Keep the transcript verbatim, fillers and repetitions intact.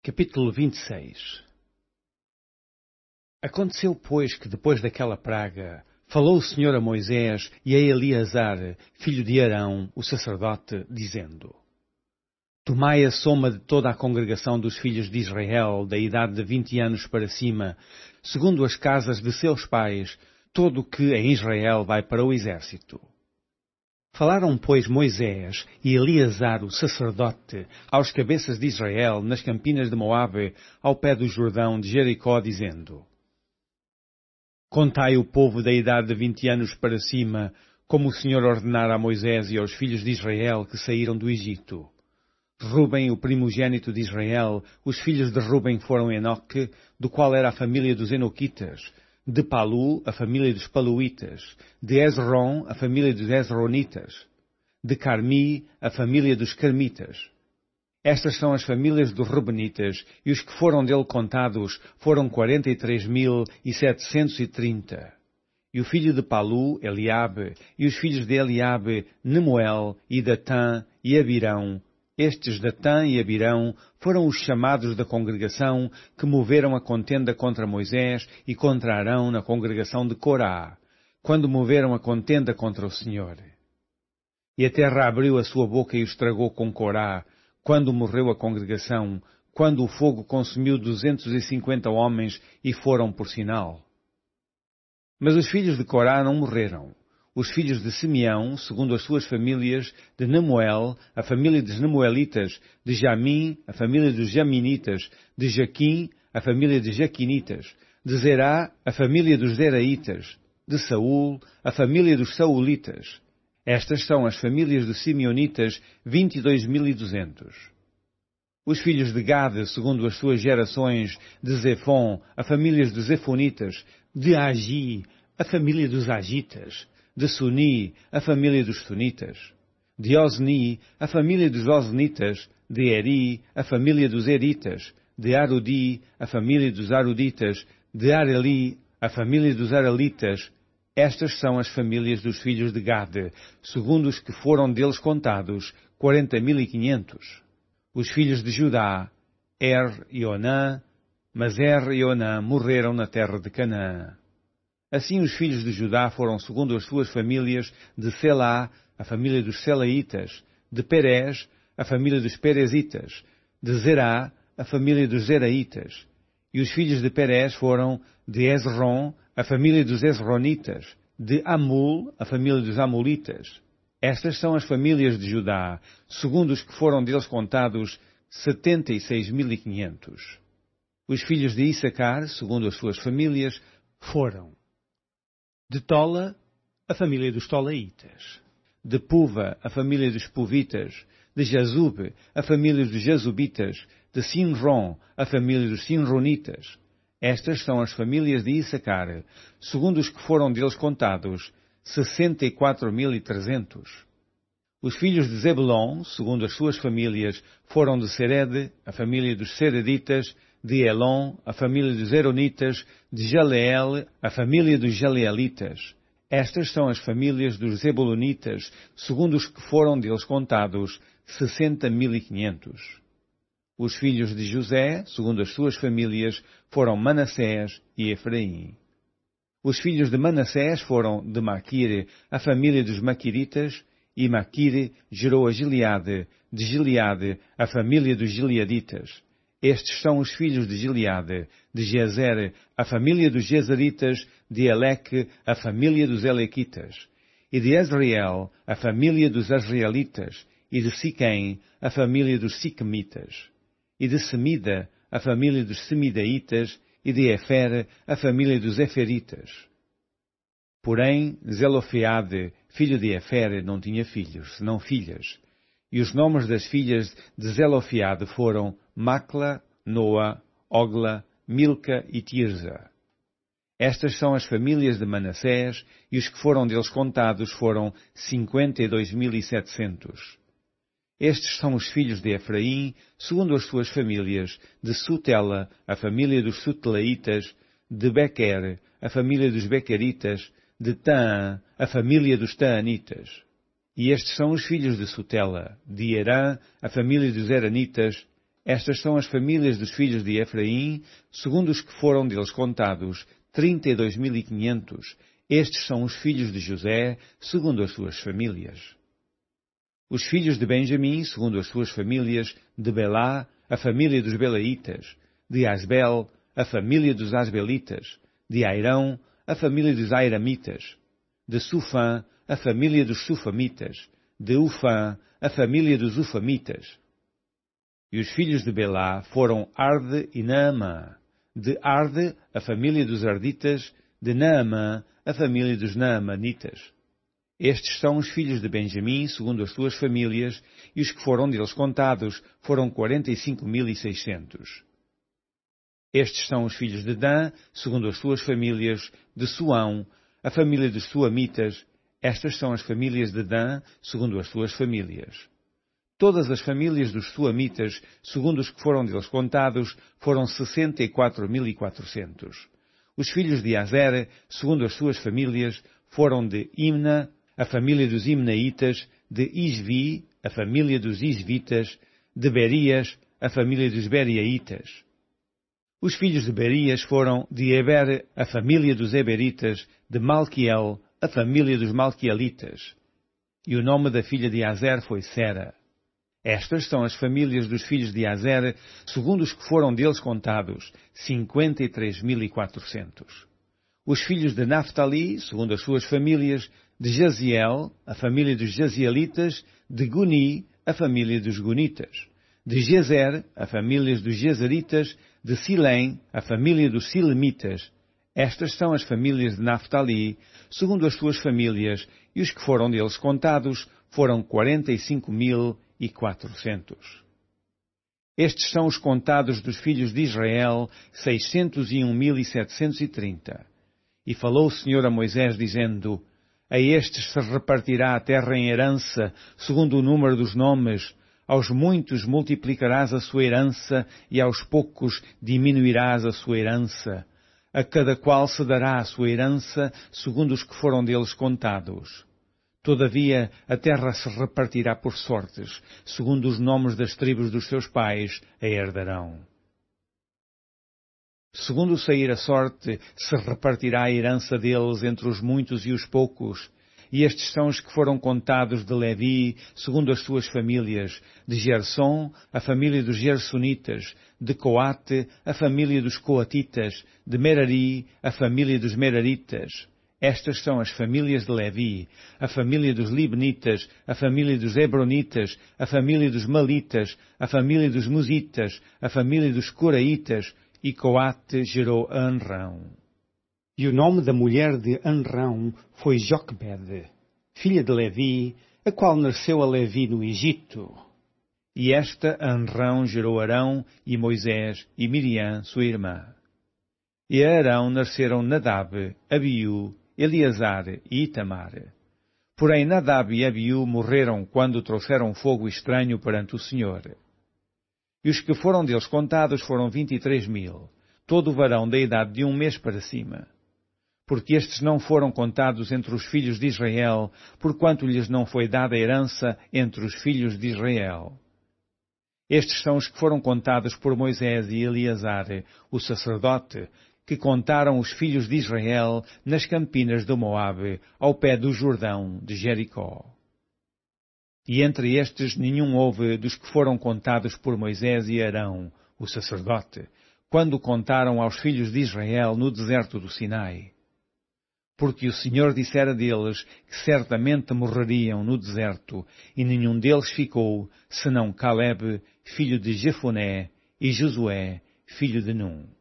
Capítulo vinte e seis. Aconteceu, pois, que depois daquela praga, falou o Senhor a Moisés e a Eleazar, filho de Arão, o sacerdote, dizendo: Tomai a soma de toda a congregação dos filhos de Israel, da idade de vinte anos para cima, segundo as casas de seus pais, todo o que em Israel vai para o exército. Falaram, pois, Moisés e Eleazar, o sacerdote, aos cabeças de Israel, nas campinas de Moabe, ao pé do Jordão de Jericó, dizendo: Contai o povo da idade de vinte anos para cima, como o Senhor ordenara a Moisés e aos filhos de Israel que saíram do Egito. Rubem, o primogênito de Israel, os filhos de Rubem foram Enoque, do qual era a família dos Enoquitas, de Palu, a família dos Paluítas, de Esrom, a família dos Esronitas, de Carmi, a família dos Carmitas. Estas são as famílias dos Rubenitas, e os que foram dele contados foram quarenta e três mil e setecentos e trinta. E o filho de Palu, Eliabe, e os filhos de Eliabe, Nemuel, e Datã, e Abirão. Estes Datã e Abirão foram os chamados da congregação que moveram a contenda contra Moisés e contra Arão na congregação de Corá, quando moveram a contenda contra o Senhor. E a terra abriu a sua boca e os tragou com Corá, quando morreu a congregação, quando o fogo consumiu duzentos e cinquenta homens e foram por sinal. Mas os filhos de Corá não morreram. Os filhos de Simeão, segundo as suas famílias, de Nemuel, a família dos Nemuelitas, de Jamim, a família dos Jaminitas, de Jaquim, a família dos Jaquinitas, de Zerá, a família dos Zeraitas, de Saul, a família dos Saulitas. Estas são as famílias dos Simeonitas, vinte e dois mil e duzentos. Os filhos de Gade, segundo as suas gerações, de Zefon, a família dos Zefonitas, de Agi, a família dos Agitas, de Suni, a família dos Sunitas, de Osni, a família dos Osnitas, de Eri, a família dos Eritas, de Arudi, a família dos Aruditas, de Areli, a família dos Arelitas. Estas são as famílias dos filhos de Gade, segundo os que foram deles contados, quarenta mil e quinhentos. Os filhos de Judá, Er e Onã, mas Er e Onã morreram na terra de Canaã. Assim os filhos de Judá foram segundo as suas famílias, de Selá, a família dos Selaitas, de Perez, a família dos Perezitas, de Zerá, a família dos Zeraitas. E os filhos de Perez foram de Esrom, a família dos Esronitas, de Amul, a família dos Amulitas. Estas são as famílias de Judá, segundo os que foram deles contados, setenta e seis mil e quinhentos. Os filhos de Issacar, segundo as suas famílias, foram de Tola, a família dos Tolaitas, de Puva, a família dos Puvitas, de Jazube, a família dos Jazubitas, de Sinrom, a família dos Sinronitas. Estas são as famílias de Issacar, segundo os que foram deles contados, sessenta e quatro mil e trezentos. Os filhos de Zebulon, segundo as suas famílias, foram de Sered, a família dos Sereditas, de Elon, a família dos Eronitas, de Jaleel, a família dos Jaleelitas. Estas são as famílias dos Zebulonitas, segundo os que foram deles contados, sessenta mil e quinhentos. Os filhos de José, segundo as suas famílias, foram Manassés e Efraim. Os filhos de Manassés foram de Maquire, a família dos Maquiritas, e Maquire gerou a Gileade, de Gileade, a família dos Gileaditas. Estes são os filhos de Gileade, de Jezer, a família dos Jezeritas, de Eleque, a família dos Elequitas, e de Azriel, a família dos Azrielitas, e de Siquém, a família dos Siquemitas, e de Semida, a família dos Semidaitas, e de Efer, a família dos Eferitas. Porém, Zelofeade, filho de Efer, não tinha filhos, senão filhas. E os nomes das filhas de Zelofeade foram Macla, Noa, Ogla, Milca e Tirza. Estas são as famílias de Manassés, e os que foram deles contados foram cinquenta e dois mil e setecentos. Estes são os filhos de Efraim, segundo as suas famílias, de Sutela, a família dos Sutelaitas, de Bequer, a família dos Bequeritas, de Taã, a família dos Taanitas. E estes são os filhos de Sutela, de Herã, a família dos Heranitas, Estas são as famílias dos filhos de Efraim, segundo os que foram deles contados, trinta e dois mil e quinhentos. Estes são os filhos de José, segundo as suas famílias. Os filhos de Benjamim, segundo as suas famílias, de Belá, a família dos Belaitas, de Asbel, a família dos Asbelitas, de Airão, a família dos Airamitas, de Sufã, a família dos Sufamitas, de Ufã, a família dos Ufamitas. E os filhos de Belá foram Arde e Naamã, de Arde, a família dos Arditas, de Naamã, a família dos Naamanitas. Estes são os filhos de Benjamim, segundo as suas famílias, e os que foram deles contados foram quarenta e cinco mil e seiscentos. Estes são os filhos de Dan, segundo as suas famílias, de Suão, a família dos Suamitas. Estas são as famílias de Dan, segundo as suas famílias. Todas as famílias dos Suamitas, segundo os que foram deles contados, foram sessenta e quatro mil e quatrocentos. Os filhos de Azer, segundo as suas famílias, foram de Imna, a família dos Imnaitas, de Isvi, a família dos Isvitas, de Berias, a família dos Beriaitas. Os filhos de Berias foram de Eber, a família dos Eberitas, de Malquiel, a família dos Malquielitas. E o nome da filha de Azer foi Sera. Estas são as famílias dos filhos de Azer, segundo os que foram deles contados, cinquenta e três mil e quatrocentos. Os filhos de Naphtali, segundo as suas famílias, de Jaziel, a família dos Jazielitas, de Guni, a família dos Gunitas, de Jezer, a família dos Jezeritas, de Silém, a família dos Silemitas. Estas são as famílias de Naphtali, segundo as suas famílias, e os que foram deles contados foram quarenta e cinco mil e quatrocentos. Estes são os contados dos filhos de Israel, seiscentos e um mil e setecentos e trinta. E falou o Senhor a Moisés, dizendo: A estes se repartirá a terra em herança, segundo o número dos nomes. Aos muitos multiplicarás a sua herança, e aos poucos diminuirás a sua herança. A cada qual se dará a sua herança, segundo os que foram deles contados. Todavia, a terra se repartirá por sortes, segundo os nomes das tribos dos seus pais a herdarão. Segundo sair a sorte, se repartirá a herança deles entre os muitos e os poucos. E estes são os que foram contados de Levi, segundo as suas famílias, de Gerson, a família dos Gersonitas, de Coate, a família dos Coatitas, de Merari, a família dos Meraritas. Estas são as famílias de Levi, a família dos Libnitas, a família dos Hebronitas, a família dos Malitas, a família dos Musitas, a família dos Coraitas, e Coate gerou Anrão. E o nome da mulher de Anrão foi Joquebede, filha de Levi, a qual nasceu a Levi no Egito. E esta Anrão gerou Arão e Moisés e Miriam, sua irmã. E a Arão nasceram Nadab, Abiú, Eleazar e Itamar. Porém Nadab e Abiú morreram quando trouxeram fogo estranho perante o Senhor. E os que foram deles contados foram vinte e três mil, todo varão da idade de um mês para cima. Porque estes não foram contados entre os filhos de Israel, porquanto lhes não foi dada herança entre os filhos de Israel. Estes são os que foram contados por Moisés e Eleazar, o sacerdote, que contaram os filhos de Israel nas campinas de Moabe, ao pé do Jordão de Jericó. E entre estes nenhum houve dos que foram contados por Moisés e Arão, o sacerdote, quando contaram aos filhos de Israel no deserto do Sinai. Porque o Senhor dissera deles que certamente morreriam no deserto, e nenhum deles ficou, senão Caleb, filho de Jefoné, e Josué, filho de Num.